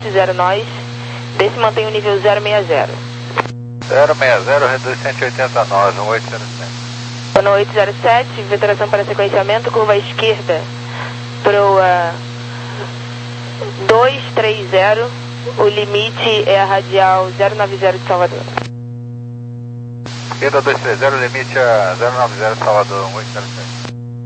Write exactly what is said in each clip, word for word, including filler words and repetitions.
zero nós, desse mantém o nível zero seis zero. zero seis zero, reduz cento e oitenta nós, um oito zero sete. um oito zero sete, veteração para sequenciamento, curva esquerda, proa dois três zero, o limite é a radial zero nove zero de Salvador. Esquerda dois três zero, limite a zero nove zero de Salvador, um oito zero sete.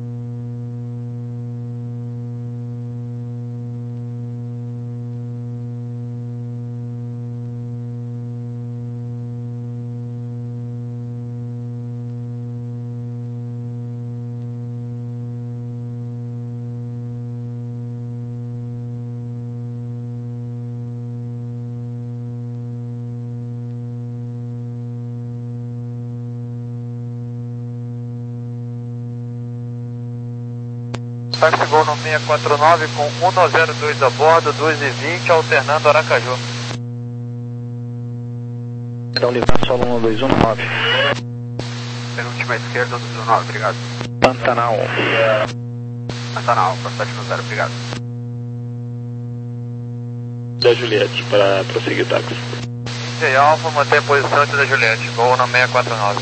Táxi Gol no seis quatro nove com um zero dois a bordo, duas e vinte, alternando Aracaju. Então, livrar solo um dois um nove. Penúltima esquerda do nove, obrigado. Pantanal. Pantanal, passagem no zero, obrigado. Da Juliette, para prosseguir o táxi. Índia Alfa, mantém a posição antes da Juliette, Gol no seis quatro nove.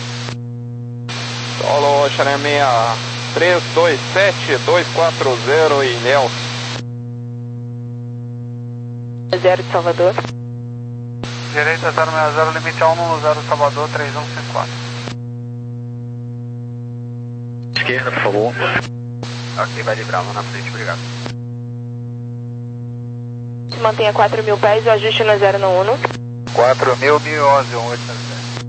Solo Xané seis três dois sete dois quatro zero e Nelson. zero de Salvador. Direita zero seis zero, limite a um zero Salvador, três um cinco quatro. Esquerda, por favor. Ok, vai de Bravo na frente, obrigado. Se mantenha quatro mil pés, o ajuste no zero no um. quatro mil, mil e onze, um oito zero sete.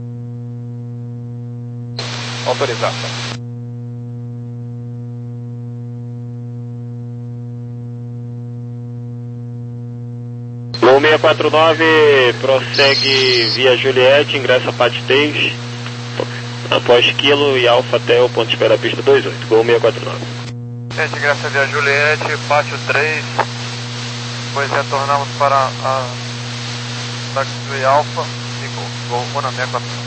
Autorização. Gol seis quatro nove, prossegue via Juliette, ingressa a P A T três, após Kilo e Alfa até o ponto de espera pista dois oito, Gol seis quatro nove. Gente, ingressa via Juliette, Pátio três, depois retornamos para a Táxi Alfa e Gol, Gol um na seis quatro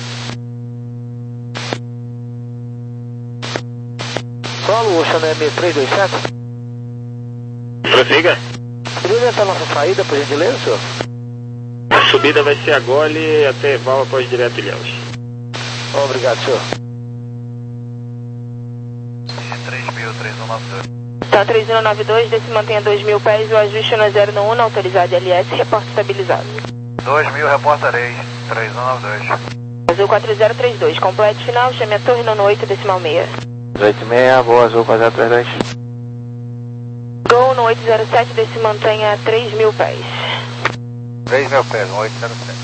nove. Solo, Xané seis três dois sete. Prossiga. Poderia essa nossa saída, por gentileza, senhor? A subida vai ser a Gole até Val após direto Ilhéus. Obrigado, senhor. três mil, três um nove dois. Então, três um nove dois, desse mantenha dois mil pés, o ajuste no zero no um, autorizado L S, reporte estabilizado. dois mil, reportarei, três um nove dois. Azul quatro zero três dois, complete final, chame a torre no oito decimal seis. oito seis, boa, Azul quatro zero três dois. Gol no oito zero sete, desse mantenha três mil pés. três mil pés, um oito zero sete.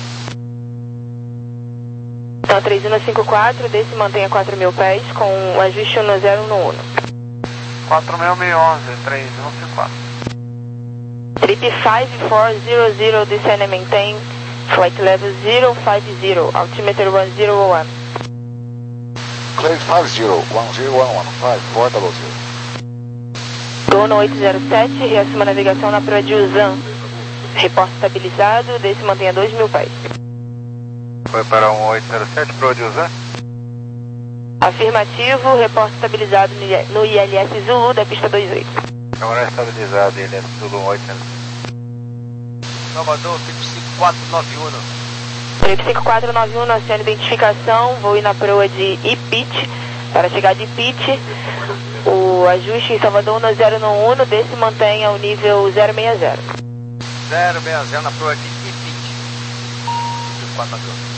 Então, três um cinco quatro, desse mantenha quatro mil pés, com o ajuste no zero no um. quatro mil, mil e onze, três um cinco quatro. Trip cinco quatro zero zero, descend and maintain, flight level zero five zero, altimeter one zero one. Claim five zero one zero one one five four double zero. Gol no oito zero sete, reassuma a navegação na proa de Uzan. Reporte estabilizado, desse mantenha dois mil pés. Foi para um oito zero sete, proa de Uzan? Afirmativo, reporte estabilizado no I L S Zulu da pista dois oito. Câmara estabilizada, I L S Zulu um oito zero sete. Salvador, trip cinco quatro nove um. Trip cinco quatro nove um, acione identificação, vou ir na proa de Ipit. Para chegar de Ipit, o ajuste em Salvador no zero no um, desse mantenha o nível zero seis zero. zero seis zero na proa de Ipit. cinco quatro nove um.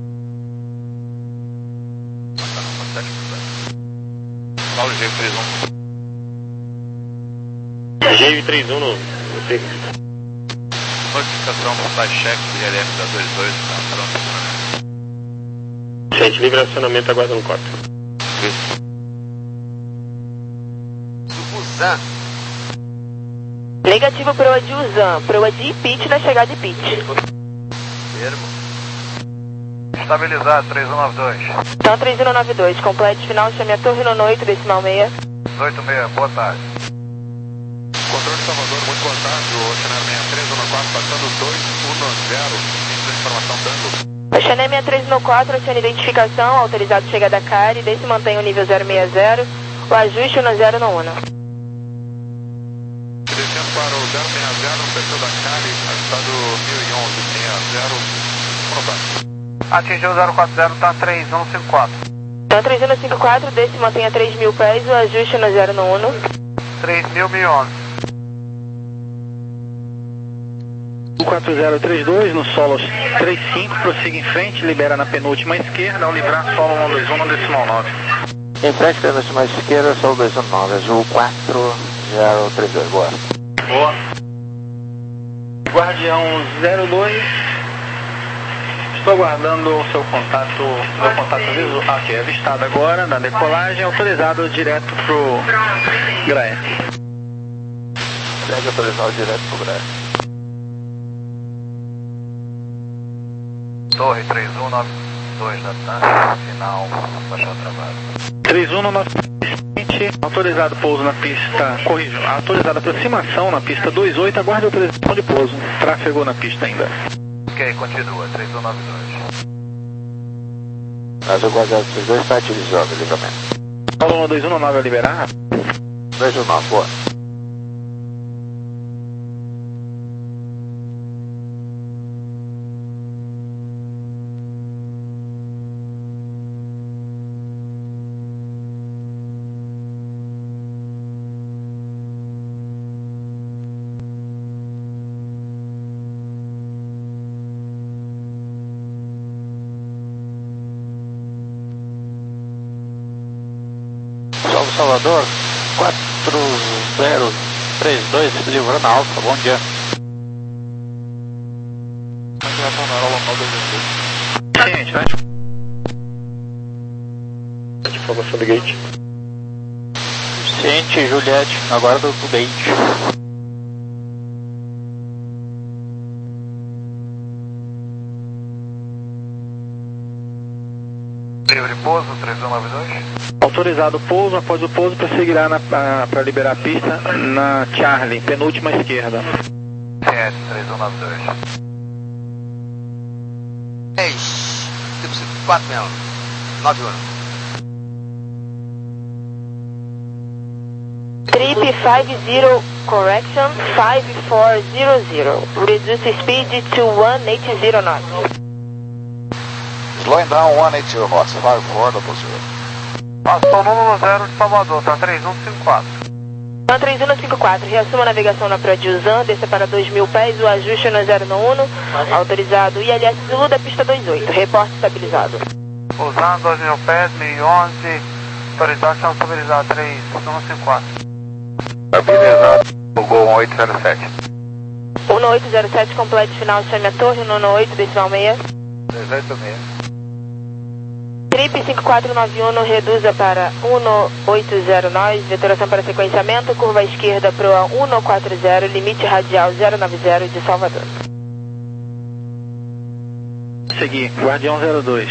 Paulo G três um. G três um no prossiga. Notificação, montagem cheque, I L S da dois dois, tá pronto. Gente, livre acionamento, aguarda no corte. Uzan. Negativo, proa de Uzan, proa de Ipit na chegada de Ipit. Termo. Estabilizado, três um nove dois. Então, três um nove dois, complete final, chame a torre no oito decimal seis. oito seis, boa tarde. Controle de Salvador, muito boa tarde. O Xané seis três um quatro, passando dois um zero. Início da informação Tango. O Xané seis três um quatro, acione identificação, autorizado chegada a Cari, desse mantém o nível zero seis zero, o ajuste no zero no um. Descendo para o zero seis zero, no perfil da Cali, estado mil e onze, seis zero, contato. Atingiu zero quatro zero, tá três um cinco quatro. Tá três um cinco quatro, desse mantenha três mil pés, o ajuste no zero no um. três mil, mil e onze. quatro zero três dois, no solo três cinco, prossiga em frente, libera na penúltima esquerda, ao livrar solo um dois um no decimal nove. Em frente, penúltima esquerda, solo dois um nove, azul quatro zero três dois, boa. Boa. Guardião zero dois, estou aguardando o seu contato, meu contato visual, aqui, avistado agora, na decolagem, autorizado direto pro Graé. Segue autorizado direto pro Graé. Torre três um nove dois da T A M, final, baixou travado. três um no nosso frente, autorizado pouso na pista, corrijo, autorizada aproximação na pista dois oito, aguarde a autorização de pouso, tráfego na pista ainda. Ok, continua, três um nove dois. Azul quatro três dois, está utilizando o livramento. Solo um dois um no nove a liberar. dois um nove, boa. Salvador, quatro zero três dois, livrando a Alfa, bom dia. Ciente, né? Informação do gate. Ciente, Juliette, agora do, do gate. Livre pouso, três um nove dois. Autorizado o pouso, após o pouso prosseguirá para liberar a pista na Charlie, penúltima esquerda. C S três um nove dois. dez, quatro mesmo, nove um. Trip cinquenta, correction cinco quatro zero zero, reduce speed to one eight zero knots. Slowing down one eight zero knots, five four double zero. Passou no zero de Salvador, tá três um cinco quatro. Tá três um cinco quatro, reassuma a navegação na Praia de Usan, desça para dois mil pés, o ajuste no zero no um, autorizado I L S Zulu da pista dois oito, reporte estabilizado. Usan, dois mil pés, mil e onze, autorização estabilizada, três um cinco quatro. Estabilizado, o Gol um oito zero sete. um oito zero sete, complete final, chame a torre, um oito, decimal seis. três oito seis. Trip cinco quatro nove um, reduza para um oito zero nove, vetoração para sequenciamento, curva à esquerda para o um quatro zero, limite radial zero nove zero de Salvador. Seguir, Guardião zero dois.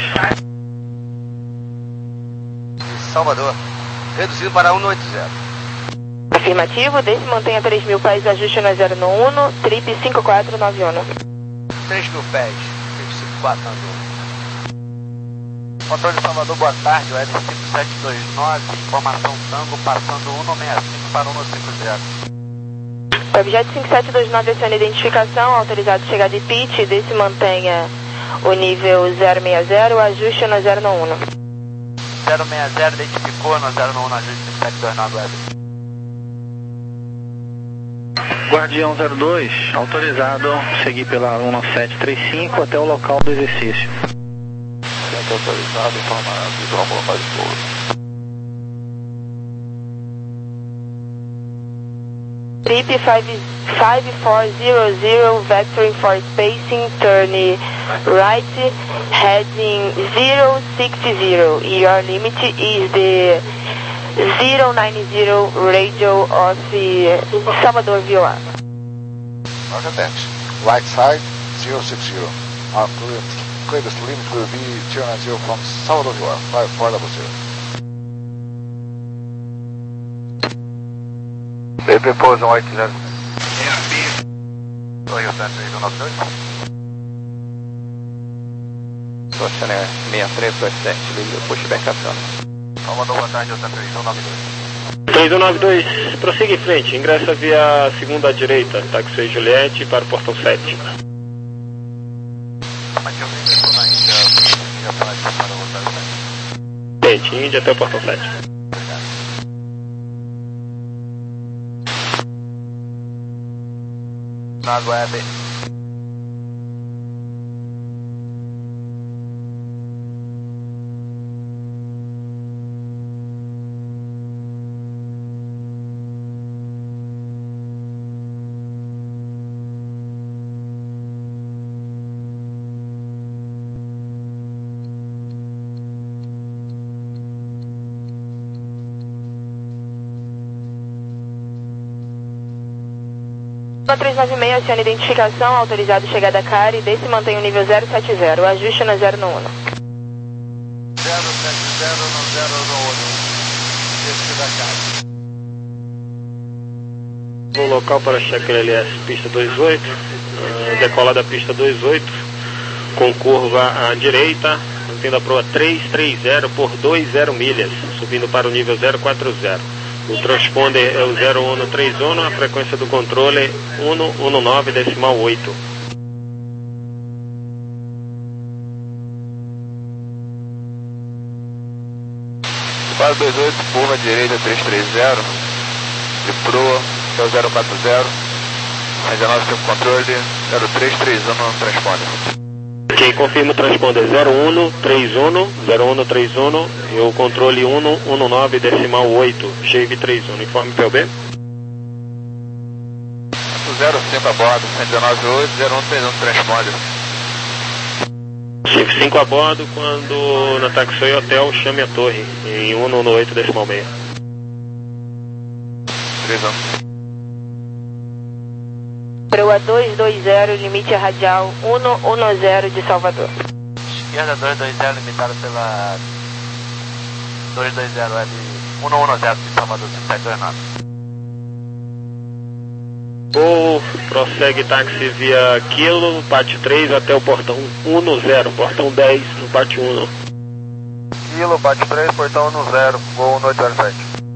Salvador, reduzido para um oito zero. Afirmativo, desce mantenha três mil pés, ajuste no zero no um, trip cinco quatro nove um. três mil pés, trip cinco quatro nove um. Controle de Salvador, boa tarde, o L cinco sete dois nove, informação Tango, passando um seis cinco para um cinco zero. Objeto cinco sete dois nove, aciona identificação, autorizado chegar de pitch, desce mantenha o nível zero seis zero, ajuste no zero no um. zero seis zero, identificou no zero no um, ajuste cinco sete dois nove, web. Guardião zero dois, autorizado seguir pela um sete três cinco até o local do exercício. Autorizado, informar visual para local de pouso. Trip cinco quatro zero zero, vectoring for spacing, turn right, heading zero six zero. Your limit is the zero nine zero radio of Salvador V O R. Roger that. Right side, zero six zero. Our current greatest limit will be zero nine zero from Salvador V O R, five four double zero. B P pouso um oito zero. Toyota três um nove dois. Socioné seis três dois sete, liga pushback ação. Salvador, boa tarde, Toyota três um nove dois. três um nove dois, prossiga em frente, ingressa via segunda à direita, táxi Juliette para o portão sete. Sete, Índia até o portão sete. Na web. três nove seis, aciona identificação, autorizado chegada a C A R e desse mantém o nível zero sete zero, ajuste no zero no um. zero sete zero no zero no um, desce da C A R. O local para cheque L S, pista vinte e oito, uh, decola da pista vinte e oito, com curva à direita, mantendo a proa trezentos e trinta por vinte milhas, subindo para o nível zero quatro zero. O transponder é o zero um três um, a frequência do controle é um um nove decimal oito. Para vinte e oito, curva direita trezentos e trinta, de proa, é o zero quatro zero, dezenove tempo controle, zero três três um no transponder. Ok, confirma o transponder zero um três um, zero um três um e o controle um um nove decimal oito, Chave trinta e um, informe P O B. zero cinco a bordo, cento e dezenove oito, zero um três um transponder. Chave cinco a bordo, quando na Taxi Hotel chame a torre, em um um oito decimal seis. três um. Proa duzentos e vinte, limite radial um um zero de Salvador. Esquerda duzentos e vinte, limitado pela duzentos e vinte L um um zero de Salvador, cinco sete dois nove. Ou prossegue táxi via Kilo, pátio três até o portão um zero, portão dez no pátio um. Kilo, pátio três, portão um zero, voo um oito zero sete.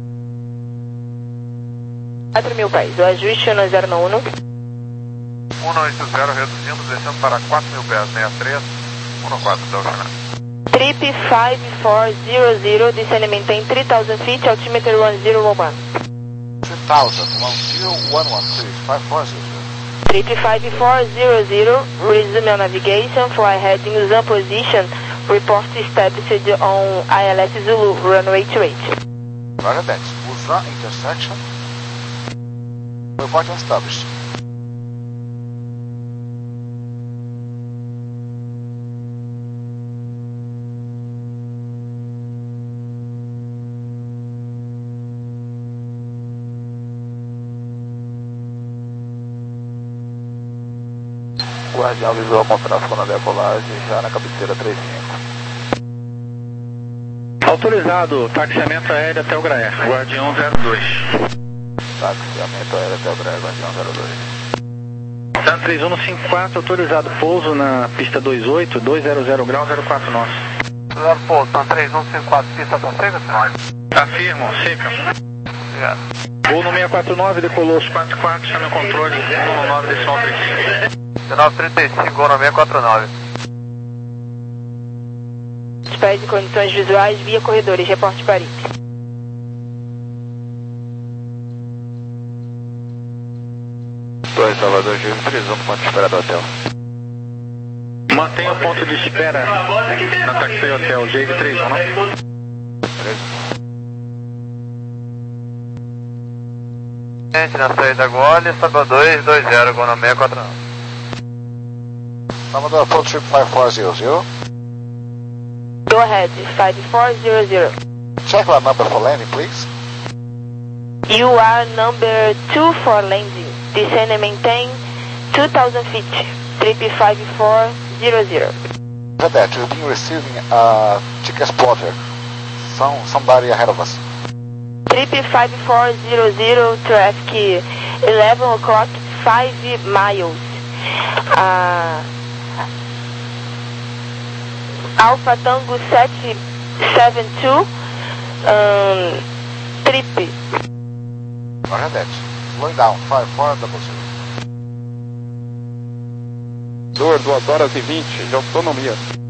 quatro mil pés, o ajuste no zero no um. um oito zero, reduzindo, descendo para quatro mil pés, sessenta e três, um quatro, da Oceana. Trip cinco quatro zero zero, descending maintain três mil feet, altimeter um zero um one. three thousand, one zero one one, please, five four zero. Trip cinco quatro zero zero, resume on navigation, fly heading Luzon position, report established on I L S Zulu, runway two eight. Roger that. Luzon intersection. Report established. Guardião visual com tráfego na decolagem, já na cabeceira trinta e cinco. Autorizado, taxiamento aéreo até o Graé, Guardião zero dois. Taxiamento aéreo até o Graé, Guardião zero dois. Tan três um no cinco quatro, autorizado pouso na pista vinte e oito, duzentos graus, zero quatro nosso. Autorizado pouso, Tan três um cinco quatro, pista tá seca, senhor? Afirmo, Cipion. Obrigado. Voo no seiscentos e quarenta e nove, decolou os quatro quatro, chame o controle, um um nove decimal trinta e cinco. dezenove trinta e cinco, voo no seiscentos e quarenta e nove. Espécie de condições visuais via corredores, reporte Paris. dois, Salvador, G três um, ponto de espera do hotel. Mantenha o ponto de espera na Taxi Hotel, J V três um, não? três um. Gente, na saída agora, Salvador dois dois zero, voo no seiscentos e quarenta e nove. Salvador, approach trip five four zero zero. Go ahead, five four zero zero. Check our number for landing, please. You are number two for landing. Descend and maintain two thousand feet. Trip five four zero zero. Look at that, we've been receiving a ticket spotter. Some, somebody ahead of us. Trip five four zero zero, traffic eleven o'clock, five miles. Uh, Alpha Tango seven seven two, um, Trip. Roger that. Slowing down, five four double zero. Dor, duas horas e vinte de autonomia.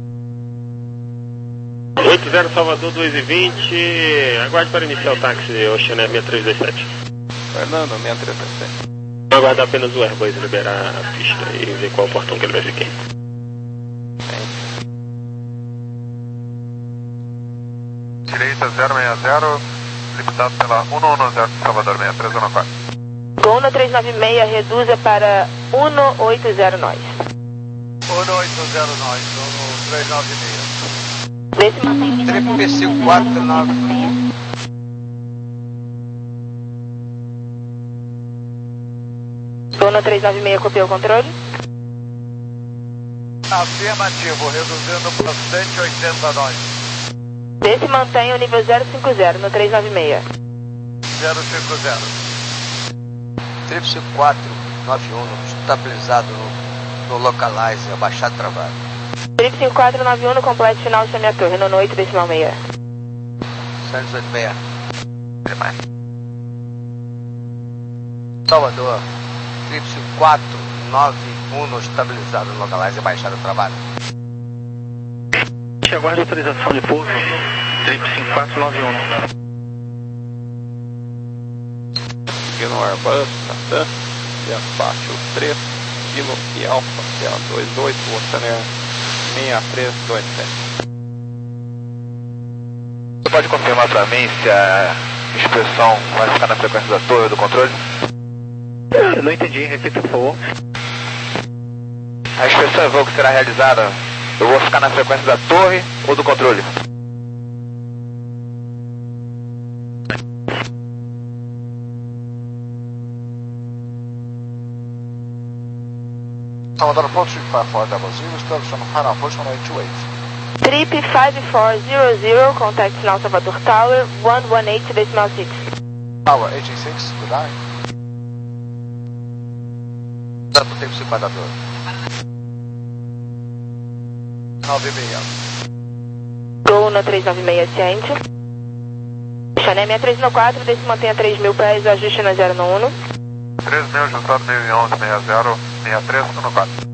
oito zero Salvador, duas e vinte. Aguarde para iniciar o táxi Oceaner seis três dois sete. Fernando, seis três dois sete. Aguardar apenas o Airbus liberar a pista e ver qual portão que ele vai ficar. Direita zero seis zero, limitado pela um um zero Salvador seis três um quatro. Gol no três nove seis, reduza para um oito zero nós. um oito zero nós, no três nove seis. Desse mantém Trip P C quatro nove. Gol no três nove seis, copiou o controle. Afirmativo, reduzindo para cento e oitenta nós. Desse mantém o nível zero cinco zero no três nove seis. zero cinco zero. Trip C quatro nove um, estabilizado no, no localize, abaixado travado. Trip cinco quatro nove um no completo final, chame a torre, no oito decimal seis. cento e oito seis. Salvador, Trip C quatro nove um, estabilizado no localize, abaixado travado. Aguarde autorização de pouso, Trip cinco quatro nove um. Aqui no Airbus, Natan, despacho três, Kilo e Alfa, T A dois oito, Oceaner seis três dois sete. Você pode confirmar para mim se a inspeção vai ficar na frequência da torre ou do controle? Eu não entendi, repita por favor. A inspeção em voo que será realizada, eu vou ficar na frequência da torre ou do controle? Salvador approach five four double zero, establishing final approach one eight two eight. Trip five four zero zero, contact now Salvador Tower, one one eight decimal six. Tower eight eight six, good night. Dá pro tempo cinquenta dois. nove seis. Gol no três nove seis, ciente. Chané seis três um quatro, desse mantém a três mil pés, o ajuste na zero um. três mil, ajustado mil e onze, seis zero, seis três um quatro.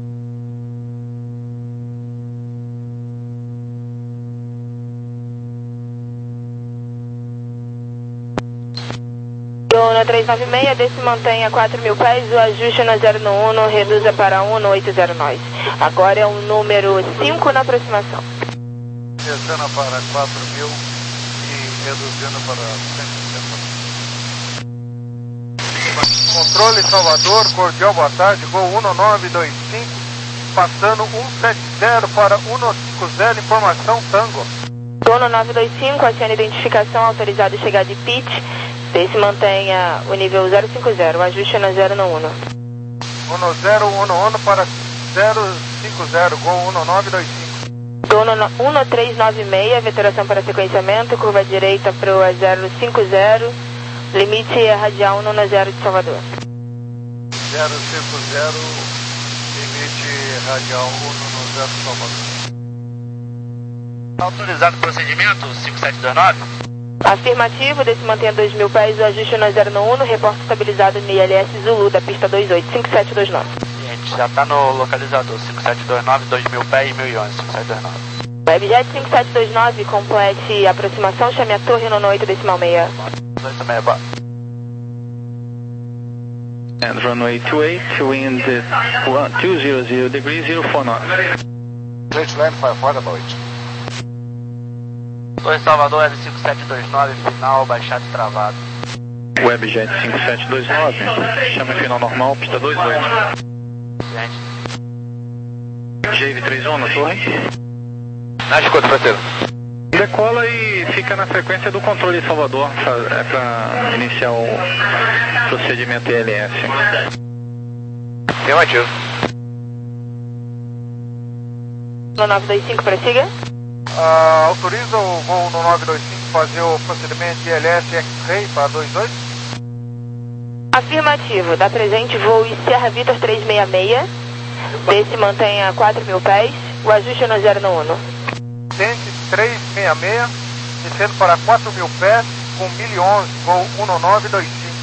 Gol no três nove seis, desse mantém a quatro mil pés, o ajuste na zero um, reduza para um oito zero nós. Agora é o número cinco na aproximação. Descendo para quatro mil e reduzindo para cento e sessenta. Controle Salvador, cordial boa tarde, Gol um nove dois cinco, passando um sete zero para um cinco zero, informação Tango. Gol no nove dois cinco, aciona identificação, autorizado chegar de pitch, desse mantenha o nível zero cinco zero, ajuste na zero um. um zero um um para zero cinco zero, Gol um nove dois cinco. Gol no um três nove seis, veteração para sequenciamento, curva direita para o zero cinco zero, limite é radial um um zero de Salvador. zero cinco zero, limite radial um um zero de Salvador. Autorizado o procedimento cinco sete dois nove? Afirmativo, desse mantém a dois mil pés, o ajuste na zero um, reporte estabilizado no I L S Zulu da pista dois oito, cinco sete dois nove. Gente, já está no localizador cinco sete dois nove, dois mil pés, mil e onze, cinco sete dois nove. Webjet cinco sete dois nove, complete aproximação, chame a torre no oito decimal seis. oito seis, bora. And runway two eight, wind two zero zero degrees, zero four knots. Clear to land five four double eight. Torre Salvador, Web cinco sete dois nove, final, baixado e travado. Webjet cinco sete dois nove, chama final normal, pista dois oito. Gente. G V três um na torre. Na escuta, parceiro. Decola e fica na frequência do controle de Salvador, é para iniciar o procedimento I L S. Afirmativo. No nove dois cinco, prossiga. Uh, autoriza o voo no nove dois cinco fazer o procedimento I L S X-Ray para dois dois? Afirmativo, dá presente voo e Sierra Vitor três seis seis, desse mantenha quatro mil pés, o ajuste no zero um. Tente três seis seis, descendo para quatro mil pés, com mil e onze, voo um nove dois cinco.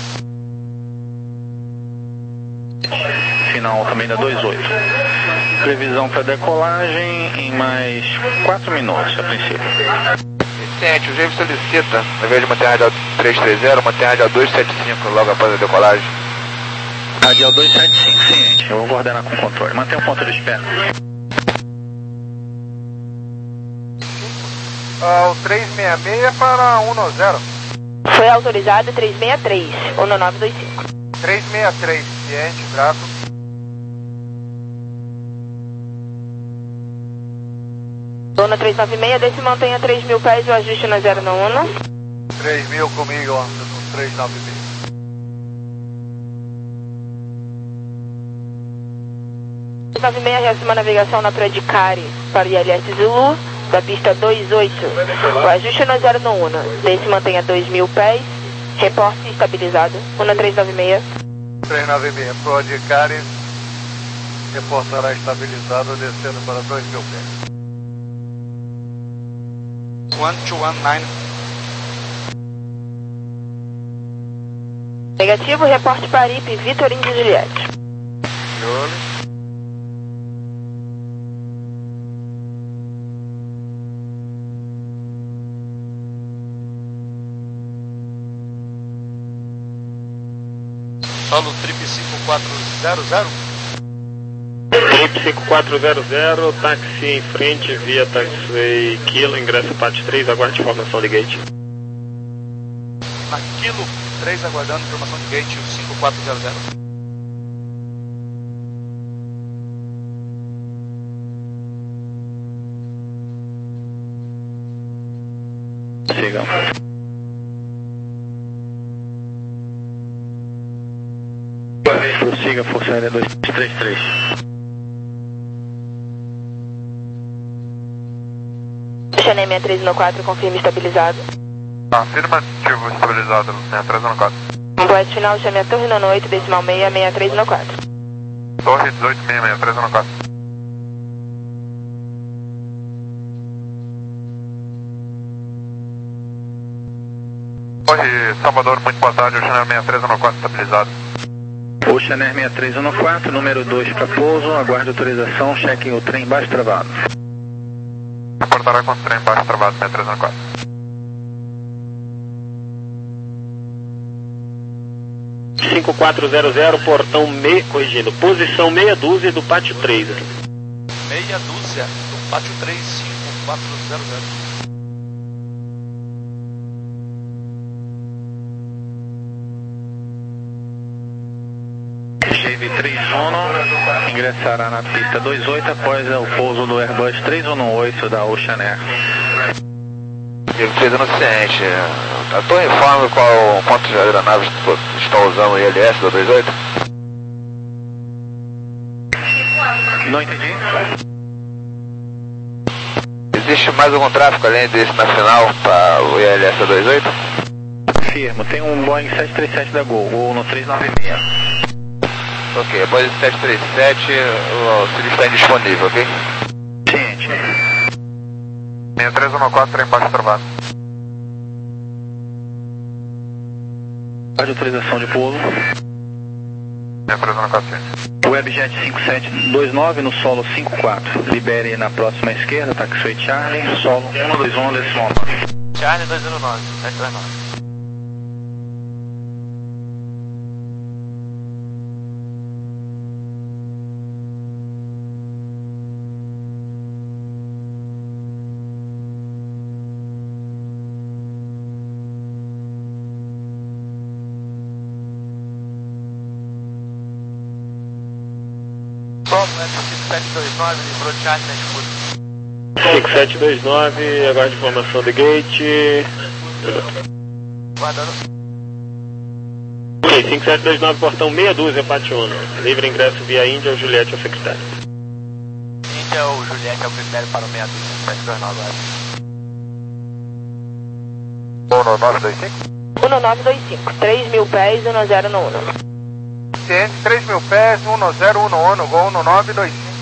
Final também da dois oito. Previsão para decolagem em mais quatro minutos a princípio. Vicente, o James solicita, ao invés de manter a radial três três zero, manter a radial dois sete cinco logo após a decolagem. Radial dois sete cinco, ciente. Eu vou coordenar com o controle. Mantenha o controle de espera. Uh, o três seis seis para um zero. Foi autorizado três seis três, um nove dois cinco. três seis três, ciente, grato. Dona três nove seis, desce e mantenha três mil pés, o ajuste no zero no um. três mil comigo, ó, no três nove seis. três nove seis, reassuma a navegação na praia de Cari para I L S Zulu, da pista dois oito. O ajuste no zero no um. Desce e mantenha dois mil pés, reporte estabilizado, um três nove seis. três nove seis, Pro de Cari, reportará estabilizado, descendo para dois mil pés. one two one nine. Negativo, reporte para I P, Vitor Índio Juliette. Solo trip cinco quatro zero zero. Trip cinco quatro zero zero, táxi em frente, via taxi Kilo, ingresso P A T três, aguarde informação de gate. Na Kilo três, aguardando informação de gate, o cinco quatro zero zero. Sigam. Prossiga, Força Aérea dois três três. Chanel seis três um quatro, confirme estabilizado. Afirmativo, estabilizado, seis três um quatro. Completo final, chame a Torre Nono oito, decimal seis, seis três um quatro. Torre dezoito seis seis três um quatro. Torre Salvador, muito boa tarde, o Chanel seis três um quatro estabilizado. O Chanel seis três um quatro, número dois para pouso, aguarde autorização, cheque o trem baixo travado. Reportará com o trem baixo travado, seis três um quatro. cinco quatro zero zero, portão me, corrigindo, posição meia dúzia do pátio três. Meia dúzia do pátio três, cinco quatro zero zero. G V três um ingressará na pista dois oito após o pouso do Airbus três um oito da Ocean Air. G V três anunciante, a torre informa qual ponto de aeronaves estão usando o I L S da dois oito? Não entendi. Existe mais algum tráfego além desse na final para o I L S da dois oito? Firmo, tem um Boeing sete três sete da Gol, Gol no três nove seis. Ok, após esse sete três sete, o auxílio está indisponível, ok? Ciente. seis três um quatro, trem baixo travado. Aguarde autorização de pouso. seis três um quatro, ciente. Webjet cinco sete dois nove no solo cinco quatro. Libere na próxima esquerda, taxiway Charlie, solo um dois um, decimal nove. Charlie dois zero nove, sete três nove. cinco sete dois nove, livrou Charlie na disputa. cinco sete dois nove, aguarde informação de gate. Guardando. Ok, cinco sete dois nove, portão meia dúzia, pátio um. Livre ingresso via Índia ou Juliette ao secretário. Índia ou Juliette é o critério para o meia dúzia, sete dois nove. um nove dois cinco? um nove dois cinco, três mil pés, um zero no um. Ciente, três mil pés, um zero um um, Gol um nove dois cinco.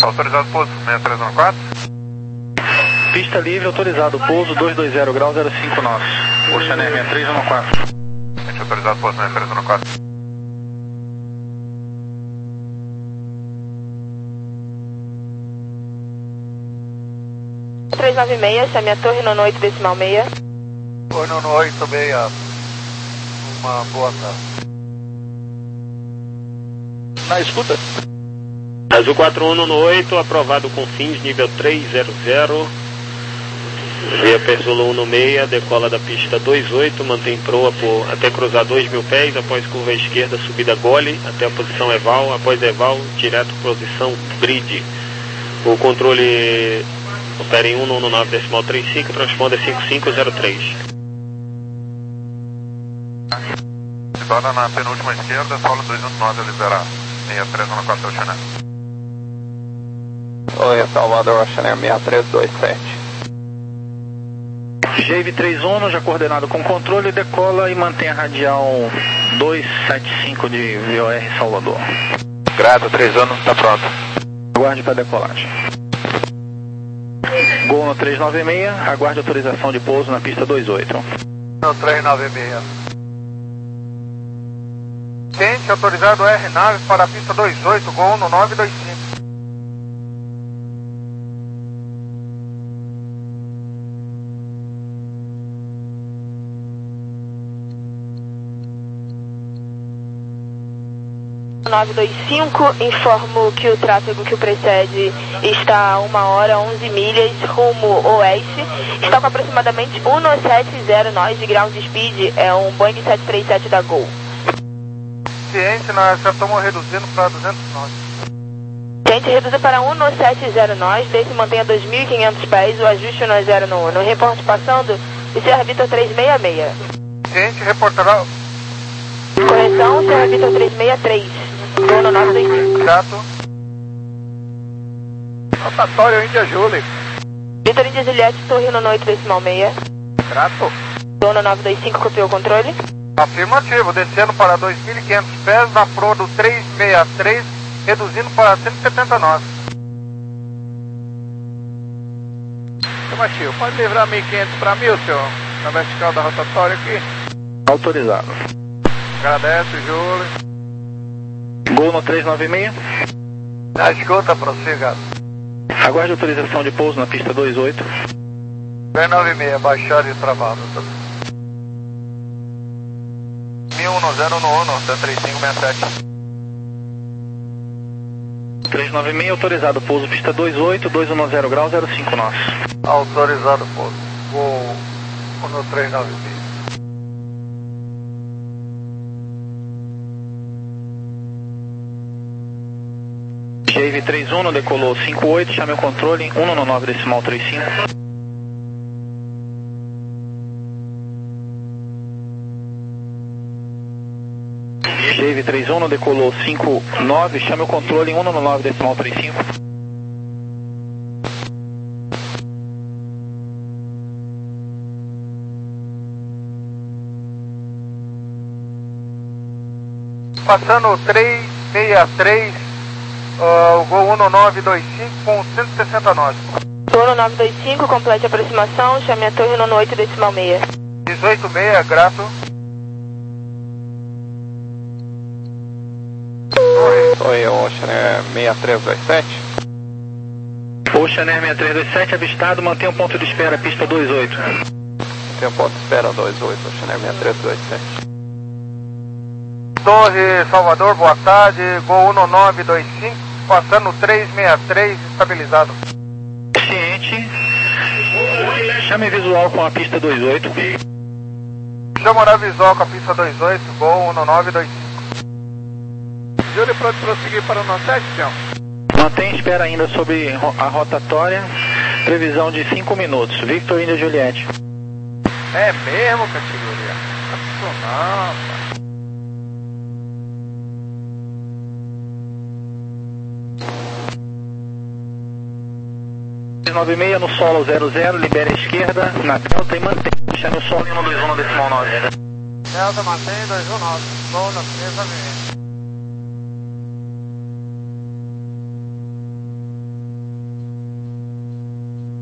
Autorizado pouso seis três um quatro. Pista livre, autorizado pouso dois dois zero grau zero cinco nós. Ocean Air seis três um quatro. Autorizado pouso seis três um quatro. três nove seis, chame a torre nono oito decimal seis. Oi, nono oito seis. Uma boa tarde. Na escuta. Azul quatro um nove oito, aprovado com fins nível três zero zero. Via Persolo um seis, decola da pista dois oito, mantém proa por, até cruzar dois mil pés, após curva esquerda, subida gole, até a posição eval, após eval, direto posição grid. O controle opera em cento e nove decimal trinta e cinco, transponda cinco cinco zero três. Situada na penúltima esquerda, solo dois um nove, liberar. seis três um quatro, Ocean Air. Oi, Salvador, Ocean Air seis três dois sete. G V três um, já coordenado com controle, decola e mantém a radial dois sete cinco de V O R Salvador. Grato, três anos, está pronto. Aguarde para decolagem. Gol no três nove seis, aguarde autorização de pouso na pista dois oito. No três nove seis. Tente autorizado R Naves para a pista dois oito, Gol no nove dois cinco. nove dois cinco, informo que o tráfego que o precede está a uma hora, onze milhas, rumo oeste. Está com aproximadamente cento e setenta nós de ground speed, é um Boeing sete três sete da Gol. Ciente, nós já estamos reduzindo para duzentos nós. Tente reduzir para cento e setenta nós, desde mantenha dois mil e quinhentos pés, o ajuste no zero no Uno. Reporte passando, Sierra Vitor três seis seis. Ciente, reportará. Correção, Sierra Vitor três seis três. Gol no nove dois cinco. Grato. Rotatório Índia Julie. Vitor Índia Juliette, torre no oito decimal seis. Grato. Gol no nove dois cinco, copiou o controle. Afirmativo, descendo para dois mil e quinhentos pés na proa do três seis três, reduzindo para cento e setenta nós. Afirmativo, pode livrar mil e quinhentos para mil, senhor, na vertical da rotatória aqui. Autorizado. Agradece, Júlio. Gol no três nove seis. Na escuta, prossiga. Aguarde autorização de pouso na pista dois oito. três nove seis, baixar e travado. mil cem no Uno, T três cinco seis sete. três nove seis, autorizado pouso pista dois oito, dois um zero grau zero cinco nós. Autorizado pouso. Vou no três nove seis. G V três um, decolou cinco oito, chame o controle em cento e nove decimal trinta e cinco. G V três um, decolou cinco nove, chame o controle em cento e nove decimal trinta e cinco. Passando três seis três, uh, o Gol um nove dois cinco com cento e sessenta nós. Gol nove dois cinco, complete a aproximação, chame a torre no oito decimal seis. dezoito seis, grato. Oi, Ocean Air seis três dois sete. Ocean Air seis três dois sete, avistado, mantém um ponto de espera, pista dois oito. Tem um ponto de espera dois oito, Ocean Air seis três dois sete. Torre Salvador, boa tarde, Gol um nove dois cinco, passando três seis três, estabilizado. Ciente, chame visual com a pista dois oito. Chama visual com a pista dois oito, Gol um nove dois cinco. Júlio, pronto prosseguir para o nosso sete, senhor? Mantém espera ainda sobre a rotatória, previsão de cinco minutos. Victor India Juliette. É mesmo, categoria? Não, não, três nove seis no solo zero zero, libera a esquerda na delta e mantém. Chame o solo em cento e vinte e um decimal nove. Delta mantém dois um nove, Gol na três nove seis.